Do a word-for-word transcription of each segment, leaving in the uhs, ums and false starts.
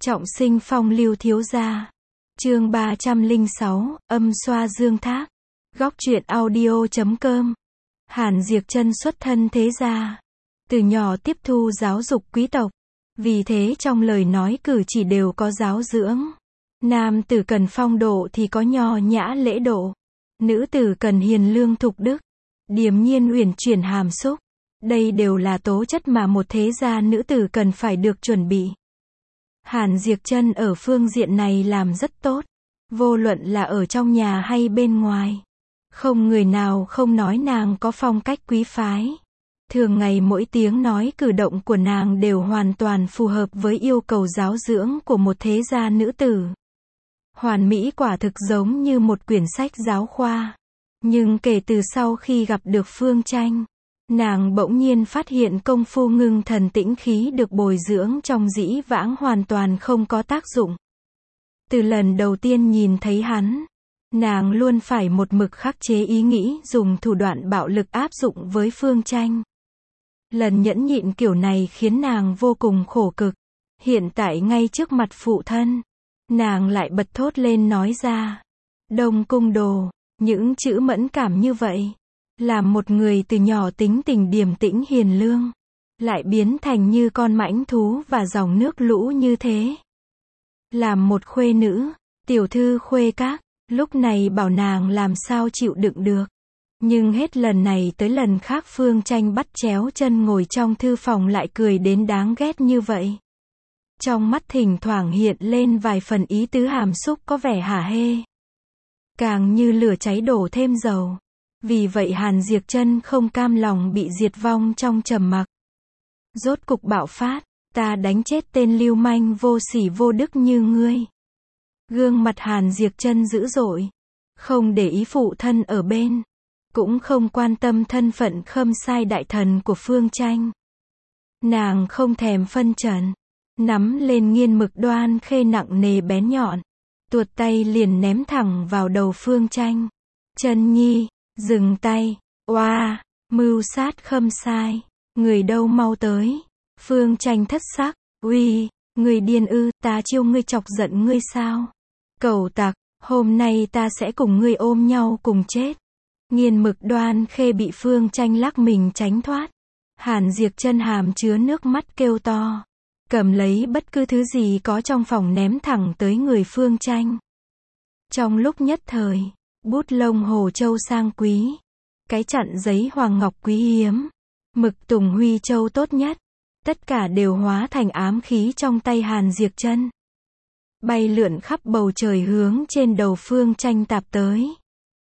Trọng sinh phong lưu thiếu gia. Chương ba trăm lẻ sáu, âm xoa dương thác. Góc truyện audio chấm com. Hàn Diệp Chân xuất thân thế gia. Từ nhỏ tiếp thu giáo dục quý tộc. Vì thế trong lời nói cử chỉ đều có giáo dưỡng. Nam tử cần phong độ thì có nho nhã lễ độ. Nữ tử cần hiền lương thục đức. Điềm nhiên uyển chuyển hàm xúc. Đây đều là tố chất mà một thế gia nữ tử cần phải được chuẩn bị. Hàn Diệp Chân ở phương diện này làm rất tốt. Vô luận là ở trong nhà hay bên ngoài. Không người nào không nói nàng có phong cách quý phái. Thường ngày mỗi tiếng nói cử động của nàng đều hoàn toàn phù hợp với yêu cầu giáo dưỡng của một thế gia nữ tử. Hoàn mỹ quả thực giống như một quyển sách giáo khoa. Nhưng kể từ sau khi gặp được Phương Tranh, nàng bỗng nhiên phát hiện công phu ngưng thần tĩnh khí được bồi dưỡng trong dĩ vãng hoàn toàn không có tác dụng. Từ lần đầu tiên nhìn thấy hắn, nàng luôn phải một mực khắc chế ý nghĩ dùng thủ đoạn bạo lực áp dụng với Phương Tranh. Lần nhẫn nhịn kiểu này khiến nàng vô cùng khổ cực. Hiện tại ngay trước mặt phụ thân, nàng lại bật thốt lên nói ra. Đông Cung Đồ, những chữ mẫn cảm như vậy. Làm một người từ nhỏ tính tình điềm tĩnh hiền lương, lại biến thành như con mãnh thú và dòng nước lũ như thế. Làm một khuê nữ, tiểu thư khuê các, lúc này bảo nàng làm sao chịu đựng được. Nhưng hết lần này tới lần khác Phương Tranh bắt chéo chân ngồi trong thư phòng lại cười đến đáng ghét như vậy. Trong mắt thỉnh thoảng hiện lên vài phần ý tứ hàm xúc có vẻ hả hê. Càng như lửa cháy đổ thêm dầu. Vì vậy Hàn Diệp Chân không cam lòng bị diệt vong trong trầm mặc. Rốt cục bạo phát, ta đánh chết tên lưu manh vô sỉ vô đức như ngươi. Gương mặt Hàn Diệp Chân dữ dội, không để ý phụ thân ở bên, cũng không quan tâm thân phận khâm sai đại thần của Phương Tranh. Nàng không thèm phân trần, nắm lên nghiên mực đoan khê nặng nề bén nhọn, tuột tay liền ném thẳng vào đầu Phương Tranh. Chân nhi, dừng tay, oa, mưu sát khâm sai, người đâu mau tới. Phương Tranh thất sắc, uy, người điên ư, ta chiêu ngươi chọc giận ngươi sao? Cẩu tặc, hôm nay ta sẽ cùng ngươi ôm nhau cùng chết. Nghiên mực đoan khê bị Phương Tranh lắc mình tránh thoát. Hàn Diệp Chân hàm chứa nước mắt kêu to, cầm lấy bất cứ thứ gì có trong phòng ném thẳng tới người Phương Tranh. Trong lúc nhất thời, bút lông hồ châu sang quý, cái chặn giấy hoàng ngọc quý hiếm, mực tùng huy châu tốt nhất, tất cả đều hóa thành ám khí trong tay Hàn Diệp Chân, bay lượn khắp bầu trời hướng trên đầu Phương Tranh tạp tới.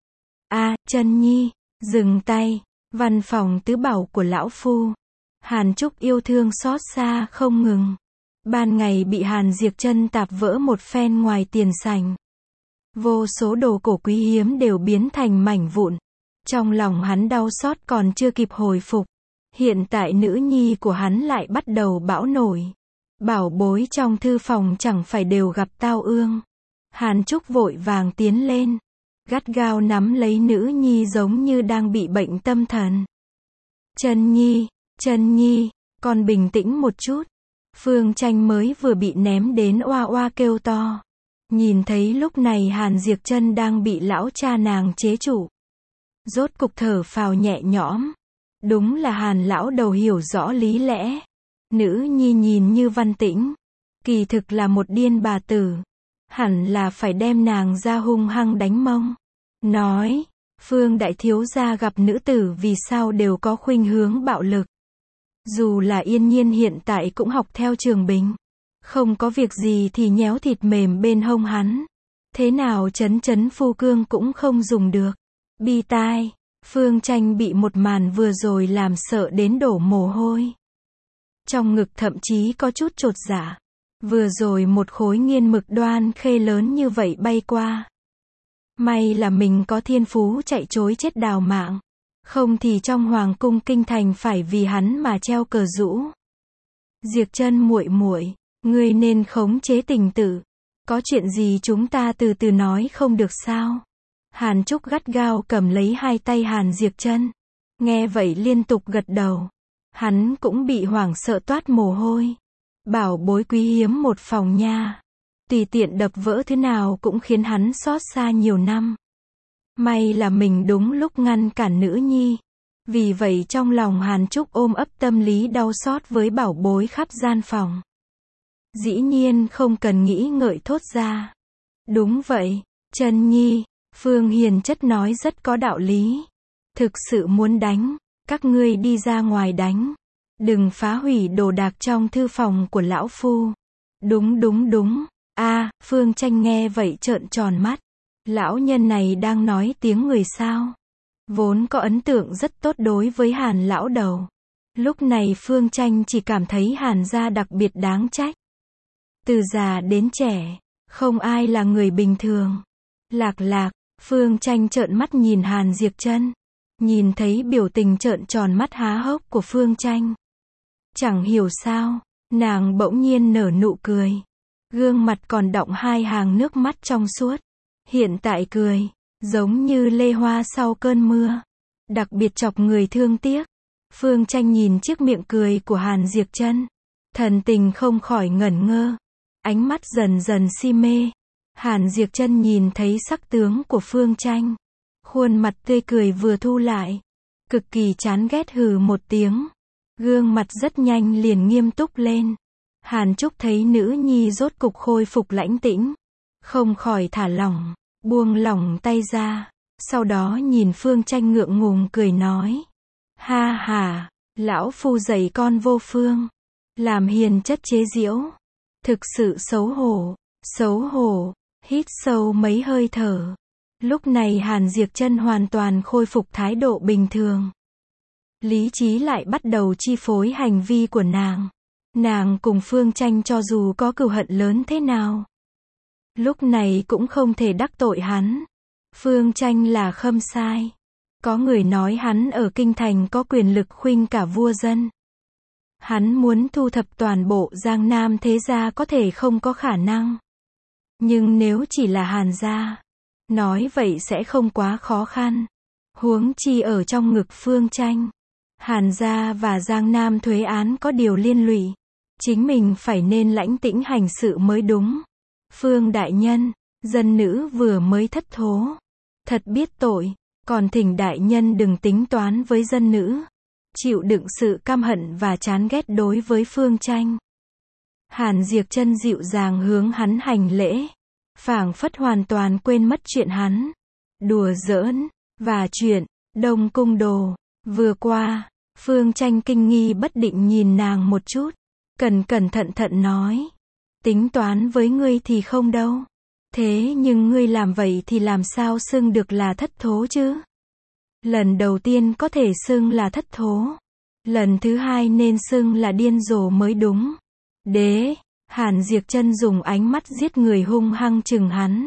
A, Chân nhi, dừng tay. Văn phòng tứ bảo của lão phu. Hàn Trúc yêu thương xót xa không ngừng. Ban ngày bị Hàn Diệp Chân tạp vỡ một phen ngoài tiền sảnh. Vô số đồ cổ quý hiếm đều biến thành mảnh vụn. Trong lòng hắn đau xót còn chưa kịp hồi phục. Hiện tại nữ nhi của hắn lại bắt đầu bão nổi. Bảo bối trong thư phòng chẳng phải đều gặp tao ương. Hàn Trúc vội vàng tiến lên, gắt gao nắm lấy nữ nhi giống như đang bị bệnh tâm thần. Chân nhi, Chân nhi, con bình tĩnh một chút. Phương Tranh mới vừa bị ném đến oa oa kêu to. Nhìn thấy lúc này Hàn Diệp Chân đang bị lão cha nàng chế trụ. Rốt cục thở phào nhẹ nhõm. Đúng là Hàn lão đầu hiểu rõ lý lẽ. Nữ nhi nhìn như văn tĩnh, kỳ thực là một điên bà tử. Hẳn là phải đem nàng ra hung hăng đánh mông. Nói, Phương đại thiếu gia gặp nữ tử vì sao đều có khuynh hướng bạo lực. Dù là Yên Nhiên hiện tại cũng học theo Trường Bình. Không có việc gì thì nhéo thịt mềm bên hông hắn. Thế nào chấn chấn phu cương cũng không dùng được. Bi tai, Phương Tranh bị một màn vừa rồi làm sợ đến đổ mồ hôi. Trong ngực thậm chí có chút chột dạ. Vừa rồi một khối nghiên mực đoan khê lớn như vậy bay qua. May là mình có thiên phú chạy trối chết đào mạng. Không thì trong hoàng cung kinh thành phải vì hắn mà treo cờ rũ. Diệp Chân muội muội, ngươi nên khống chế tình tự. Có chuyện gì chúng ta từ từ nói không được sao? Hàn Trúc gắt gao cầm lấy hai tay Hàn Diệp Chân. Nghe vậy liên tục gật đầu. Hắn cũng bị hoảng sợ toát mồ hôi. Bảo bối quý hiếm một phòng nha. Tùy tiện đập vỡ thứ nào cũng khiến hắn xót xa nhiều năm. May là mình đúng lúc ngăn cản nữ nhi. Vì vậy trong lòng Hàn Trúc ôm ấp tâm lý đau xót với bảo bối khắp gian phòng. Dĩ nhiên không cần nghĩ ngợi thốt ra. Đúng vậy, Trân Nhi, Phương Hiền chất nói rất có đạo lý. Thực sự muốn đánh, các ngươi đi ra ngoài đánh. Đừng phá hủy đồ đạc trong thư phòng của lão phu. Đúng đúng đúng. A, Phương Tranh nghe vậy trợn tròn mắt. Lão nhân này đang nói tiếng người sao? Vốn có ấn tượng rất tốt đối với Hàn lão đầu. Lúc này Phương Tranh chỉ cảm thấy Hàn gia đặc biệt đáng trách. Từ già đến trẻ, không ai là người bình thường. Lạc lạc, Phương Tranh trợn mắt nhìn Hàn Diệp Trân. Nhìn thấy biểu tình trợn tròn mắt há hốc của Phương Tranh. Chẳng hiểu sao, nàng bỗng nhiên nở nụ cười. Gương mặt còn đọng hai hàng nước mắt trong suốt. Hiện tại cười, giống như lê hoa sau cơn mưa. Đặc biệt chọc người thương tiếc. Phương Tranh nhìn chiếc miệng cười của Hàn Diệp Trân. Thần tình không khỏi ngẩn ngơ. Ánh mắt dần dần si mê. Hàn Diệp Trân nhìn thấy sắc tướng của Phương Tranh. Khuôn mặt tươi cười vừa thu lại. Cực kỳ chán ghét hừ một tiếng. Gương mặt rất nhanh liền nghiêm túc lên. Hàn Trúc thấy nữ nhi rốt cục khôi phục lãnh tĩnh. Không khỏi thả lỏng, buông lỏng tay ra. Sau đó nhìn Phương Tranh ngượng ngùng cười nói. Ha ha, lão phu dạy con vô phương. Làm hiền chất chế giễu. Thực sự xấu hổ, xấu hổ, hít sâu mấy hơi thở. Lúc này Hàn Diệp Trân hoàn toàn khôi phục thái độ bình thường. Lý trí lại bắt đầu chi phối hành vi của nàng. Nàng cùng Phương Tranh cho dù có cừu hận lớn thế nào, lúc này cũng không thể đắc tội hắn. Phương Tranh là khâm sai. Có người nói hắn ở kinh thành có quyền lực khuynh cả vua dân. Hắn muốn thu thập toàn bộ Giang Nam thế gia có thể không có khả năng. Nhưng nếu chỉ là Hàn gia, nói vậy sẽ không quá khó khăn. Huống chi ở trong ngực Phương Tranh, Hàn gia và Giang Nam thuế án có điều liên lụy. Chính mình phải nên lãnh tĩnh hành sự mới đúng. Phương đại nhân, dân nữ vừa mới thất thố. Thật biết tội, còn thỉnh đại nhân đừng tính toán với dân nữ. Chịu đựng sự căm hận và chán ghét đối với Phương Tranh. Hàn Diệp Trân dịu dàng hướng hắn hành lễ. Phảng phất hoàn toàn quên mất chuyện hắn. Đùa giỡn, và chuyện, Đông Cung đồ. Vừa qua, Phương Tranh kinh nghi bất định nhìn nàng một chút. Cẩn cẩn thận thận nói. Tính toán với ngươi thì không đâu. Thế nhưng ngươi làm vậy thì làm sao xưng được là thất thố chứ? Lần đầu tiên có thể xưng là thất thố. Lần thứ hai nên xưng là điên rồ mới đúng. Đế, Hàn Diệp Trân dùng ánh mắt giết người hung hăng chừng hắn.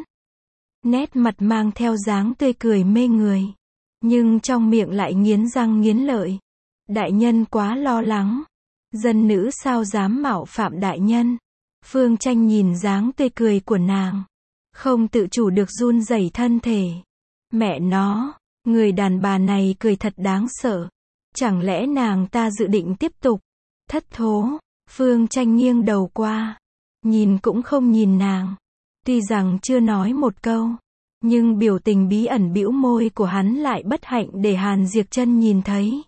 Nét mặt mang theo dáng tươi cười mê người. Nhưng trong miệng lại nghiến răng nghiến lợi. Đại nhân quá lo lắng. Dân nữ sao dám mạo phạm đại nhân. Phương Tranh nhìn dáng tươi cười của nàng. Không tự chủ được run rẩy thân thể. Mẹ nó, người đàn bà này cười thật đáng sợ. Chẳng lẽ nàng ta dự định tiếp tục? Thất thố, Phương Tranh nghiêng đầu qua. Nhìn cũng không nhìn nàng. Tuy rằng chưa nói một câu. Nhưng biểu tình bí ẩn bĩu môi của hắn lại bất hạnh để Hàn Diệp Trân nhìn thấy.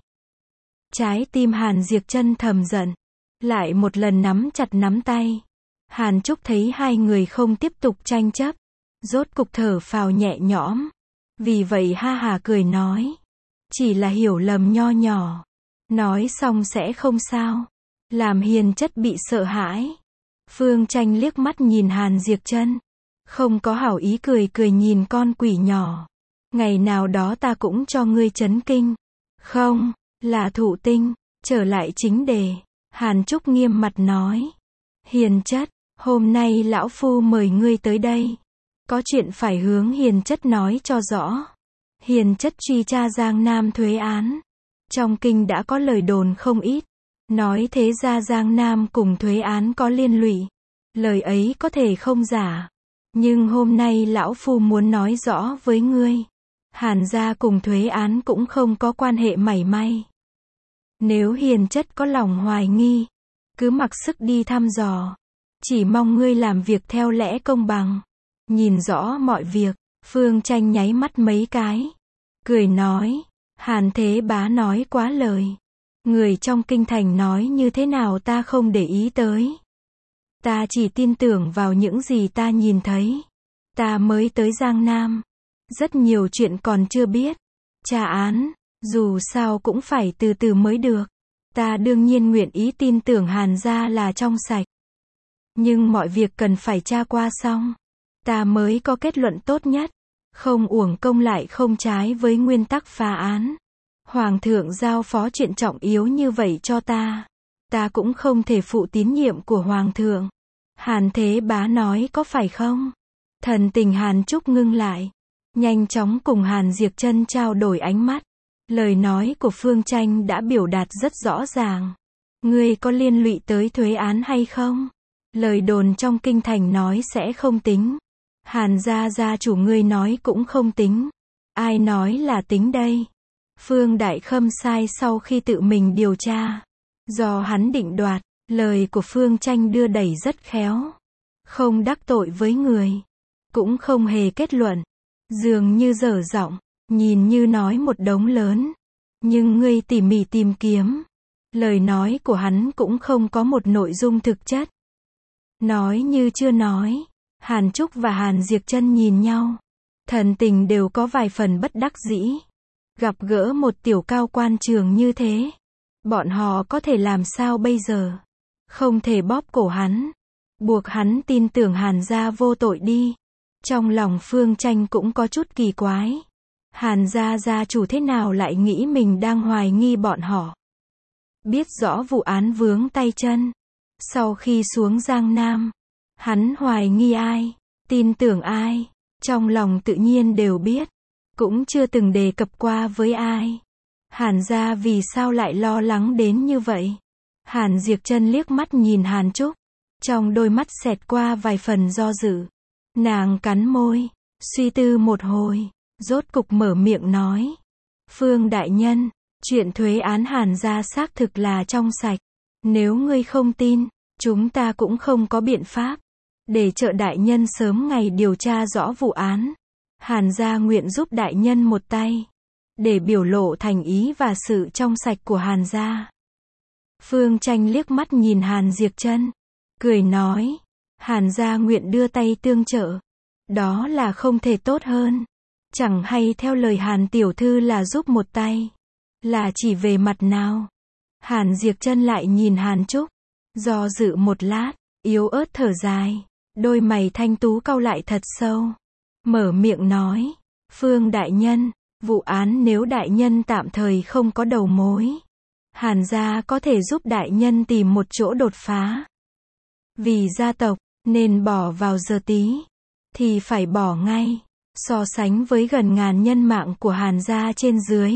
Trái tim Hàn Diệp Trân thầm giận. Lại một lần nắm chặt nắm tay. Hàn Trúc thấy hai người không tiếp tục tranh chấp. Rốt cục thở phào nhẹ nhõm. Vì vậy ha hà cười nói. Chỉ là hiểu lầm nho nhỏ. Nói xong sẽ không sao. Làm hiền chất bị sợ hãi. Phương Tranh liếc mắt nhìn Hàn Diệp Trân. Không có hảo ý cười cười nhìn con quỷ nhỏ. Ngày nào đó ta cũng cho ngươi chấn kinh. Không, là thụ tinh. Trở lại chính đề. Hàn Trúc nghiêm mặt nói. Hiền chất, hôm nay lão phu mời ngươi tới đây. Có chuyện phải hướng hiền chất nói cho rõ. Hiền chất truy tra Giang Nam thuế án. Trong kinh đã có lời đồn không ít. Nói thế ra Giang Nam cùng thuế án có liên lụy. Lời ấy có thể không giả. Nhưng hôm nay lão phu muốn nói rõ với ngươi. Hàn gia cùng thuế án cũng không có quan hệ mảy may. Nếu hiền chất có lòng hoài nghi, cứ mặc sức đi thăm dò. Chỉ mong ngươi làm việc theo lẽ công bằng. Nhìn rõ mọi việc, Phương Tranh nháy mắt mấy cái. Cười nói, Hàn Thế Bá nói quá lời. Người trong kinh thành nói như thế nào ta không để ý tới. Ta chỉ tin tưởng vào những gì ta nhìn thấy. Ta mới tới Giang Nam. Rất nhiều chuyện còn chưa biết. Tra án, dù sao cũng phải từ từ mới được. Ta đương nhiên nguyện ý tin tưởng Hàn gia là trong sạch. Nhưng mọi việc cần phải tra qua xong. Ta mới có kết luận tốt nhất. Không uổng công lại không trái với nguyên tắc phá án. Hoàng thượng giao phó chuyện trọng yếu như vậy cho ta. Ta cũng không thể phụ tín nhiệm của Hoàng thượng. Hàn Thế Bá nói có phải không? Thần tình Hàn Trúc ngưng lại. Nhanh chóng cùng Hàn Diệp Trân trao đổi ánh mắt. Lời nói của Phương Tranh đã biểu đạt rất rõ ràng. Ngươi có liên lụy tới thuế án hay không? Lời đồn trong kinh thành nói sẽ không tính. Hàn gia gia chủ ngươi nói cũng không tính. Ai nói là tính đây? Phương Đại Khâm sai sau khi tự mình điều tra. Do hắn định đoạt, lời của Phương Tranh đưa đẩy rất khéo. Không đắc tội với người. Cũng không hề kết luận. Dường như dở giọng, nhìn như nói một đống lớn. Nhưng ngươi tỉ mỉ tìm kiếm. Lời nói của hắn cũng không có một nội dung thực chất. Nói như chưa nói. Hàn Trúc và Hàn Diệp Trân nhìn nhau. Thần tình đều có vài phần bất đắc dĩ. Gặp gỡ một tiểu cao quan trường như thế. Bọn họ có thể làm sao bây giờ? Không thể bóp cổ hắn. Buộc hắn tin tưởng Hàn gia vô tội đi. Trong lòng Phương Tranh cũng có chút kỳ quái. Hàn gia gia chủ thế nào lại nghĩ mình đang hoài nghi bọn họ? Biết rõ vụ án vướng tay chân. Sau khi xuống Giang Nam, hắn hoài nghi ai, tin tưởng ai, trong lòng tự nhiên đều biết. Cũng chưa từng đề cập qua với ai. Hàn gia vì sao lại lo lắng đến như vậy? Hàn Diệp Trân liếc mắt nhìn Hàn Trúc. Trong đôi mắt xẹt qua vài phần do dự. Nàng cắn môi, suy tư một hồi, rốt cục mở miệng nói. Phương đại nhân, chuyện thuế án Hàn gia xác thực là trong sạch. Nếu ngươi không tin, chúng ta cũng không có biện pháp. Để trợ đại nhân sớm ngày điều tra rõ vụ án. Hàn gia nguyện giúp đại nhân một tay. Để biểu lộ thành ý và sự trong sạch của Hàn gia. Phương Tranh liếc mắt nhìn Hàn Diệp Trân. Cười nói. Hàn gia nguyện đưa tay tương trợ. Đó là không thể tốt hơn. Chẳng hay theo lời Hàn tiểu thư là giúp một tay. Là chỉ về mặt nào? Hàn Diệp Trân lại nhìn Hàn Trúc. Do dự một lát, yếu ớt thở dài. Đôi mày thanh tú cau lại thật sâu. Mở miệng nói. Phương đại nhân, vụ án nếu đại nhân tạm thời không có đầu mối. Hàn gia có thể giúp đại nhân tìm một chỗ đột phá. Vì gia tộc, nên bỏ vào giờ tí. Thì phải bỏ ngay. So sánh với gần ngàn nhân mạng của Hàn gia trên dưới.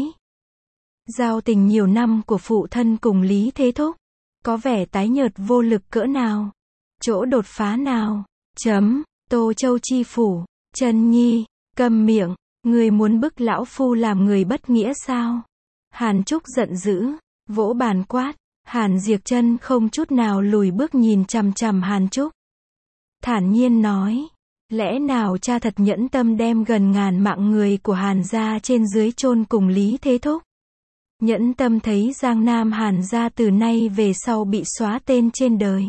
Giao tình nhiều năm của phụ thân cùng Lý Thế Thúc. Có vẻ tái nhợt vô lực cỡ nào. Chỗ đột phá nào. Chấm, Tô Châu chi phủ. Trân Nhi, câm miệng. Người muốn bức lão phu làm người bất nghĩa sao? Hàn Trúc giận dữ. Vỗ bàn quát. Hàn Diệp Trân không chút nào lùi bước nhìn chằm chằm Hàn Trúc. Thản nhiên nói. Lẽ nào cha thật nhẫn tâm đem gần ngàn mạng người của Hàn gia trên dưới chôn cùng Lý Thế Thúc? Nhẫn tâm thấy Giang Nam Hàn gia từ nay về sau bị xóa tên trên đời.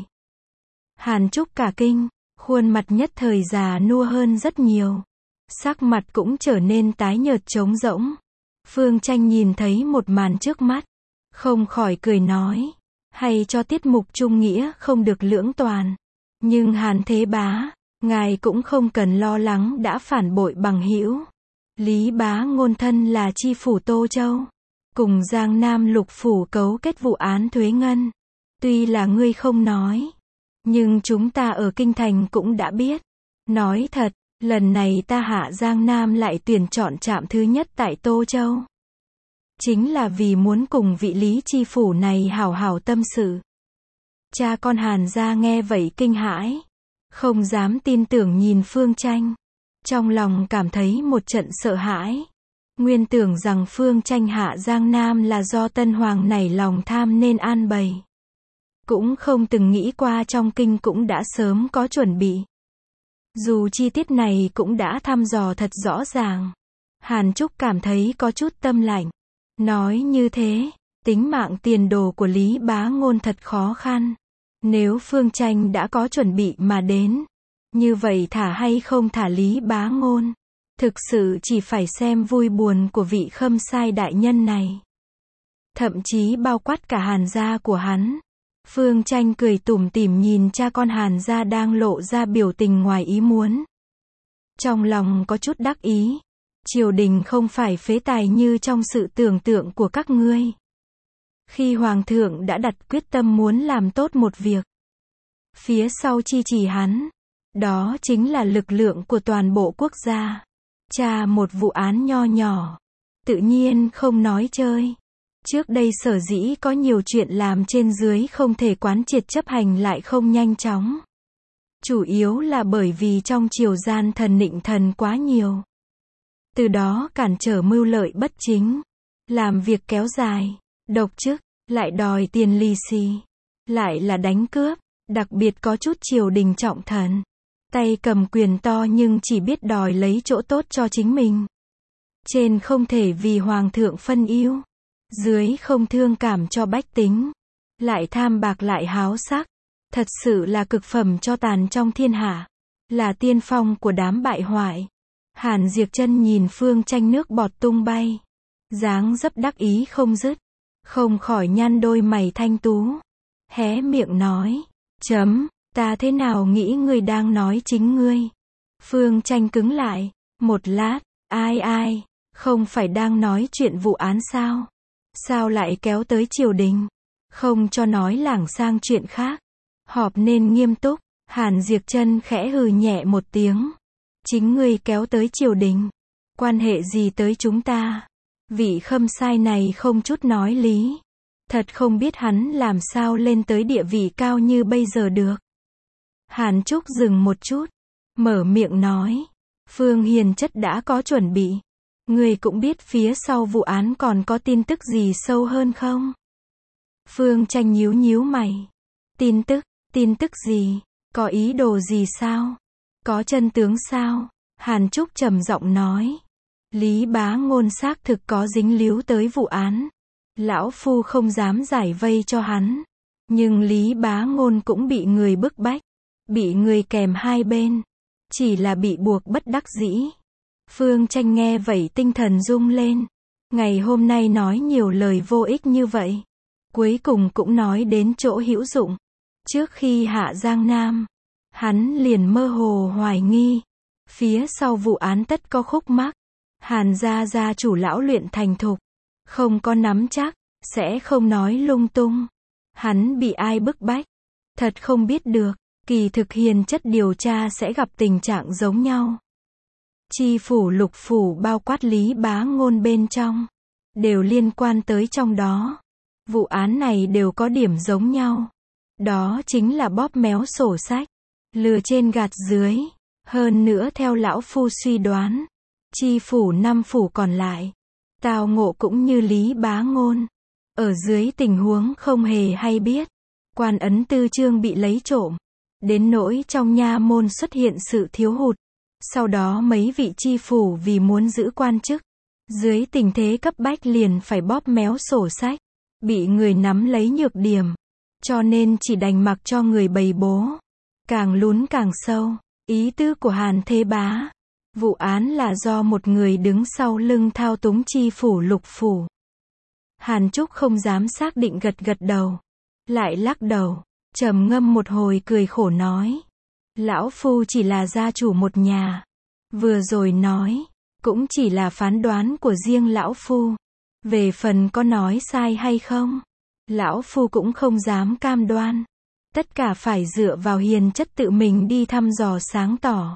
Hàn Trúc cả kinh, khuôn mặt nhất thời già nua hơn rất nhiều. Sắc mặt cũng trở nên tái nhợt trống rỗng. Phương Tranh nhìn thấy một màn trước mắt. Không khỏi cười nói. Hay cho tiết mục trung nghĩa không được lưỡng toàn. Nhưng Hàn Thế Bá, ngài cũng không cần lo lắng đã phản bội bằng hữu. Lý Bá ngôn thân là chi phủ Tô Châu. Cùng Giang Nam lục phủ cấu kết vụ án thuế ngân. Tuy là ngươi không nói. Nhưng chúng ta ở Kinh Thành cũng đã biết. Nói thật, lần này ta hạ Giang Nam lại tuyển chọn trạm thứ nhất tại Tô Châu. Chính là vì muốn cùng vị Lý chi phủ này hảo hảo tâm sự. Cha con Hàn gia nghe vậy kinh hãi. Không dám tin tưởng nhìn Phương Tranh. Trong lòng cảm thấy một trận sợ hãi. Nguyên tưởng rằng Phương Tranh hạ Giang Nam là do Tân Hoàng nảy lòng tham nên an bày. cũng không từng nghĩ qua trong kinh cũng đã sớm có chuẩn bị. Dù chi tiết này cũng đã thăm dò thật rõ ràng. Hàn Trúc cảm thấy có chút tâm lạnh. Nói như thế, tính mạng tiền đồ của Lý Bá Ngôn thật khó khăn. Nếu Phương Tranh đã có chuẩn bị mà đến, như vậy thả hay không thả Lý Bá Ngôn, thực sự chỉ phải xem vui buồn của vị Khâm Sai đại nhân này. Thậm chí bao quát cả Hàn gia của hắn. Phương Tranh cười tủm tỉm nhìn cha con Hàn gia đang lộ ra biểu tình ngoài ý muốn. Trong lòng có chút đắc ý. Triều đình không phải phế tài như trong sự tưởng tượng của các ngươi. Khi Hoàng thượng đã đặt quyết tâm muốn làm tốt một việc, phía sau chi trì hắn, đó chính là lực lượng của toàn bộ quốc gia. Tra một vụ án nho nhỏ, tự nhiên không nói chơi. Trước đây sở dĩ có nhiều chuyện làm trên dưới không thể quán triệt chấp hành lại không nhanh chóng. Chủ yếu là bởi vì trong triều gian thần nịnh thần quá nhiều. Từ đó cản trở mưu lợi bất chính. Làm việc kéo dài, độc chức, lại đòi tiền lì xì. Lại là đánh cướp, đặc biệt có chút triều đình trọng thần. Tay cầm quyền to nhưng chỉ biết đòi lấy chỗ tốt cho chính mình. Trên không thể vì hoàng thượng phân ưu, dưới không thương cảm cho bách tính, lại tham bạc lại háo sắc, thật sự là cực phẩm cho tàn trong thiên hạ, là tiên phong của đám bại hoại. Hàn Diệp Chân nhìn Phương Tranh nước bọt tung bay, dáng dấp đắc ý không dứt, không khỏi nhăn đôi mày thanh tú, hé miệng nói, chấm, ta thế nào nghĩ ngươi đang nói chính ngươi. Phương Tranh cứng lại, một lát, ai ai, không phải đang nói chuyện vụ án sao? Sao lại kéo tới triều đình? Không cho nói lảng sang chuyện khác. Họp nên nghiêm túc. Hàn Diệp Chân khẽ hừ nhẹ một tiếng. Chính ngươi kéo tới triều đình. Quan hệ gì tới chúng ta? Vị Khâm Sai này không chút nói lý. Thật không biết hắn làm sao lên tới địa vị cao như bây giờ được. Hàn Trúc dừng một chút, mở miệng nói. Phương Hiền chất đã có chuẩn bị. Ngươi cũng biết phía sau vụ án còn có tin tức gì sâu hơn không? Phương Tranh nhíu nhíu mày. Tin tức, tin tức gì? Có ý đồ gì sao? Có chân tướng sao? Hàn Trúc trầm giọng nói. Lý Bá Ngôn xác thực có dính líu tới vụ án. Lão Phu không dám giải vây cho hắn. Nhưng Lý Bá Ngôn cũng bị người bức bách. Bị người kèm hai bên. Chỉ là bị buộc bất đắc dĩ. Phương Tranh nghe vậy tinh thần rung lên. Ngày hôm nay nói nhiều lời vô ích như vậy. Cuối cùng cũng nói đến chỗ hữu dụng. Trước khi hạ Giang Nam, hắn liền mơ hồ hoài nghi. Phía sau vụ án tất có khúc mắc. Hàn gia gia chủ lão luyện thành thục. Không có nắm chắc, sẽ không nói lung tung. Hắn bị ai bức bách? Thật không biết được. Kỳ thực Hiền chất điều tra sẽ gặp tình trạng giống nhau. Chi phủ lục phủ bao quát Lý Bá Ngôn bên trong, đều liên quan tới trong đó. Vụ án này đều có điểm giống nhau. Đó chính là bóp méo sổ sách, lừa trên gạt dưới. Hơn nữa theo lão phu suy đoán, chi phủ năm phủ còn lại, tào ngộ cũng như Lý Bá Ngôn. Ở dưới tình huống không hề hay biết, quan ấn tư chương bị lấy trộm, đến nỗi trong nha môn xuất hiện sự thiếu hụt. Sau đó mấy vị chi phủ vì muốn giữ quan chức, dưới tình thế cấp bách liền phải bóp méo sổ sách, bị người nắm lấy nhược điểm, cho nên chỉ đành mặc cho người bày bố. Càng lún càng sâu, ý tứ của Hàn Thế Bá, vụ án là do một người đứng sau lưng thao túng chi phủ lục phủ. Hàn Trúc không dám xác định gật gật đầu, lại lắc đầu, trầm ngâm một hồi cười khổ nói. Lão Phu chỉ là gia chủ một nhà. Vừa rồi nói, cũng chỉ là phán đoán của riêng Lão Phu. Về phần có nói sai hay không, Lão Phu cũng không dám cam đoan. Tất cả phải dựa vào Hiền chất tự mình đi thăm dò sáng tỏ.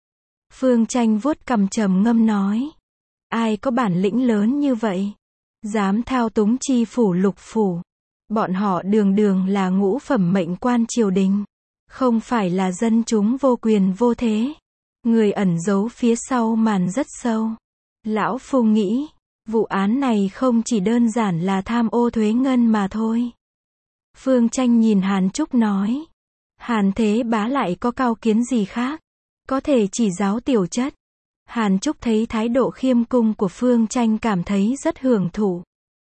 Phương Tranh vuốt cằm trầm ngâm nói. Ai có bản lĩnh lớn như vậy? Dám thao túng chi phủ lục phủ. Bọn họ đường đường là ngũ phẩm mệnh quan triều đình. Không phải là dân chúng vô quyền vô thế. Người ẩn giấu phía sau màn rất sâu. Lão Phu nghĩ, vụ án này không chỉ đơn giản là tham ô thuế ngân mà thôi. Phương Tranh nhìn Hàn Trúc nói. Hàn Thế Bá lại có cao kiến gì khác? Có thể chỉ giáo tiểu chất. Hàn Trúc thấy thái độ khiêm cung của Phương Tranh cảm thấy rất hưởng thụ.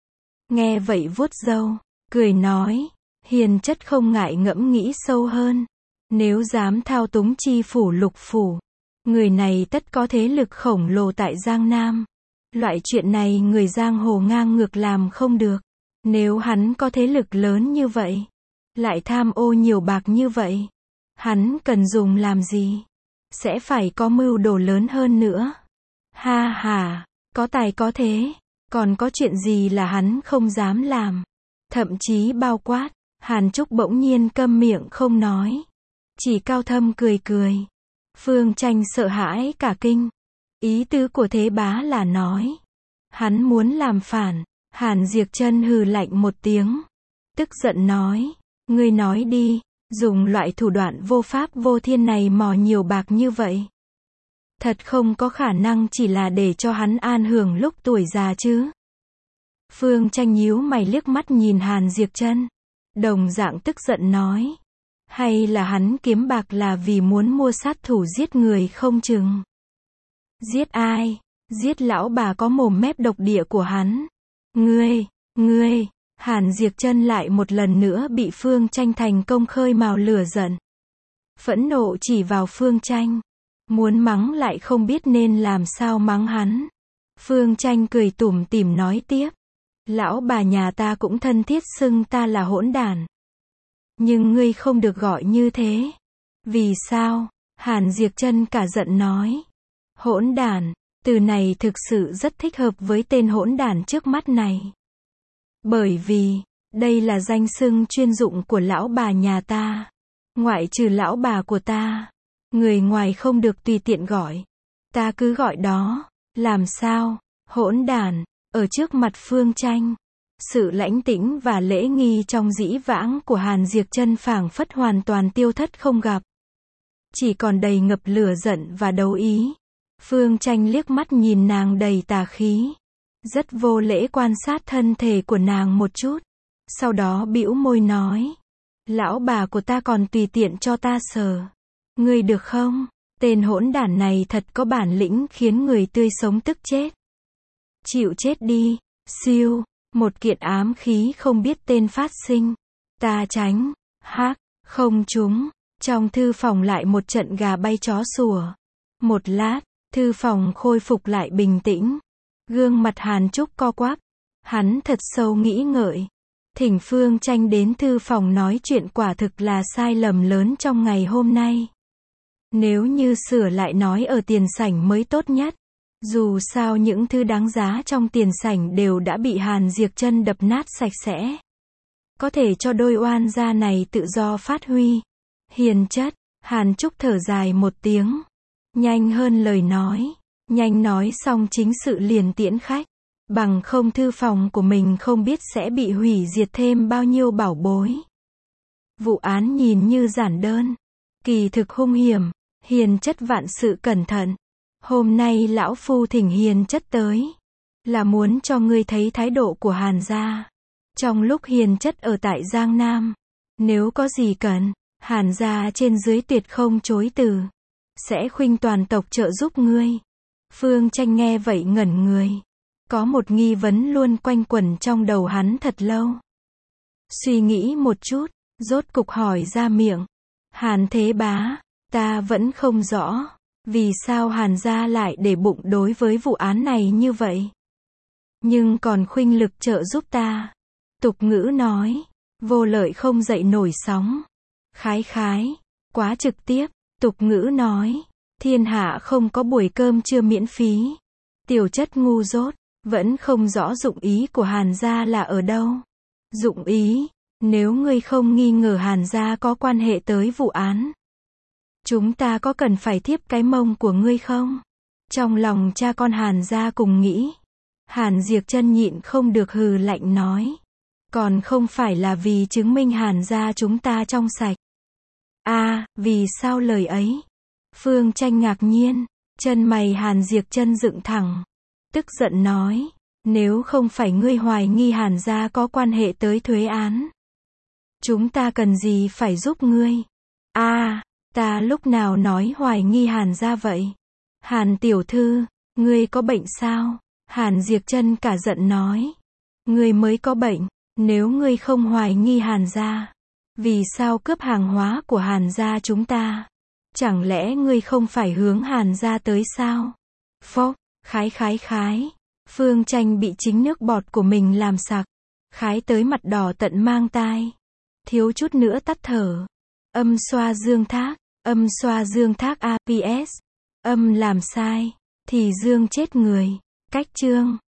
Nghe vậy vuốt râu, cười nói, hiền chất không ngại ngẫm nghĩ sâu hơn. Nếu dám thao túng chi phủ lục phủ, người này tất có thế lực khổng lồ tại Giang Nam. Loại chuyện này người giang hồ ngang ngược làm không được. Nếu hắn có thế lực lớn như vậy, lại tham ô nhiều bạc như vậy, hắn cần dùng làm gì? Sẽ phải có mưu đồ lớn hơn nữa. Ha ha, có tài có thế, còn có chuyện gì là hắn không dám làm? Thậm chí bao quát, Hàn Trúc bỗng nhiên câm miệng không nói. Chỉ cao thâm cười cười. Phương Tranh sợ hãi cả kinh. Ý tứ của Thế Bá là nói, hắn muốn làm phản. Hàn Diệp Chân hừ lạnh một tiếng. Tức giận nói, ngươi nói đi, dùng loại thủ đoạn vô pháp vô thiên này mò nhiều bạc như vậy. Thật không có khả năng chỉ là để cho hắn an hưởng lúc tuổi già chứ. Phương Tranh nhíu mày liếc mắt nhìn Hàn Diệp Chân. Đồng dạng tức giận nói. Hay là hắn kiếm bạc là vì muốn mua sát thủ giết người không chừng. Giết ai? Giết lão bà có mồm mép độc địa của hắn. Ngươi, ngươi, Hàn Diệp Chân lại một lần nữa bị Phương Tranh thành công khơi mào lửa giận. Phẫn nộ chỉ vào Phương Tranh. Muốn mắng lại không biết nên làm sao mắng hắn. Phương Tranh cười tủm tỉm nói tiếp. Lão bà nhà ta cũng thân thiết xưng ta là hỗn đản. Nhưng ngươi không được gọi như thế. Vì sao? Hàn Diệp Chân cả giận nói. Hỗn đản, từ này thực sự rất thích hợp với tên hỗn đản trước mắt này. Bởi vì, đây là danh xưng chuyên dụng của lão bà nhà ta. Ngoại trừ lão bà của ta, người ngoài không được tùy tiện gọi. Ta cứ gọi đó. Làm sao? Hỗn đản, ở trước mặt Phương Tranh. Sự lãnh tĩnh và lễ nghi trong dĩ vãng của Hàn Diệp Chân phảng phất hoàn toàn tiêu thất không gặp. Chỉ còn đầy ngập lửa giận và đấu ý. Phương Tranh liếc mắt nhìn nàng đầy tà khí. Rất vô lễ quan sát thân thể của nàng một chút. Sau đó bĩu môi nói. Lão bà của ta còn tùy tiện cho ta sờ. Ngươi được không? Tên hỗn đản này thật có bản lĩnh khiến người tươi sống tức chết. Chịu chết đi. Siêu. Một kiện ám khí không biết tên phát sinh. Ta tránh. Hắc. Không trúng. Trong thư phòng lại một trận gà bay chó sủa. Một lát, thư phòng khôi phục lại bình tĩnh. Gương mặt Hàn Trúc co quắp. Hắn thật sâu nghĩ ngợi. Thỉnh Phương Tranh đến thư phòng nói chuyện quả thực là sai lầm lớn trong ngày hôm nay. Nếu như sửa lại nói ở tiền sảnh mới tốt nhất. Dù sao những thứ đáng giá trong tiền sảnh đều đã bị Hàn Diệp Chân đập nát sạch sẽ. Có thể cho đôi oan gia này tự do phát huy. Hiền chất, Hàn Trúc thở dài một tiếng. Nhanh hơn lời nói. Nhanh nói xong chính sự liền tiễn khách. Bằng không thư phòng của mình không biết sẽ bị hủy diệt thêm bao nhiêu bảo bối. Vụ án nhìn như giản đơn. Kỳ thực hung hiểm. Hiền chất vạn sự cẩn thận. Hôm nay lão phu thỉnh hiền chất tới. Là muốn cho ngươi thấy thái độ của Hàn gia. Trong lúc hiền chất ở tại Giang Nam. Nếu có gì cần, Hàn gia trên dưới tuyệt không chối từ. Sẽ khuynh toàn tộc trợ giúp ngươi. Phương Tranh nghe vậy ngẩn người. Có một nghi vấn luôn quanh quẩn trong đầu hắn thật lâu. Suy nghĩ một chút, rốt cục hỏi ra miệng. Hàn Thế Bá, ta vẫn không rõ. Vì sao Hàn gia lại để bụng đối với vụ án này như vậy? Nhưng còn khuynh lực trợ giúp ta. Tục ngữ nói, vô lợi không dậy nổi sóng. Khái khái, quá trực tiếp. Tục ngữ nói, thiên hạ không có buổi cơm trưa miễn phí. Tiểu chất ngu dốt, vẫn không rõ dụng ý của Hàn gia là ở đâu. Dụng ý, nếu ngươi không nghi ngờ Hàn gia có quan hệ tới vụ án. Chúng ta có cần phải thiếp cái mông của ngươi không? Trong lòng cha con Hàn gia cùng nghĩ. Hàn Diệp Chân nhịn không được hừ lạnh nói. Còn không phải là vì chứng minh Hàn gia chúng ta trong sạch. À, vì sao lời ấy? Phương Tranh ngạc nhiên, chân mày Hàn Diệp Chân dựng thẳng. Tức giận nói, nếu không phải ngươi hoài nghi Hàn gia có quan hệ tới thuế án. Chúng ta cần gì phải giúp ngươi? A, à, ta lúc nào nói hoài nghi Hàn gia vậy? Hàn tiểu thư, ngươi có bệnh sao? Hàn Diệp Trân cả giận nói. Ngươi mới có bệnh, nếu ngươi không hoài nghi Hàn gia, vì sao cướp hàng hóa của Hàn gia chúng ta? Chẳng lẽ ngươi không phải hướng Hàn gia tới sao? Phốc, khái khái khái. Phương Tranh bị chính nước bọt của mình làm sặc, khái tới mặt đỏ tận mang tai. Thiếu chút nữa tắt thở. Âm xoa dương thác, âm xoa dương thác a pê ét. Âm làm sai, thì dương chết người. Cách chương.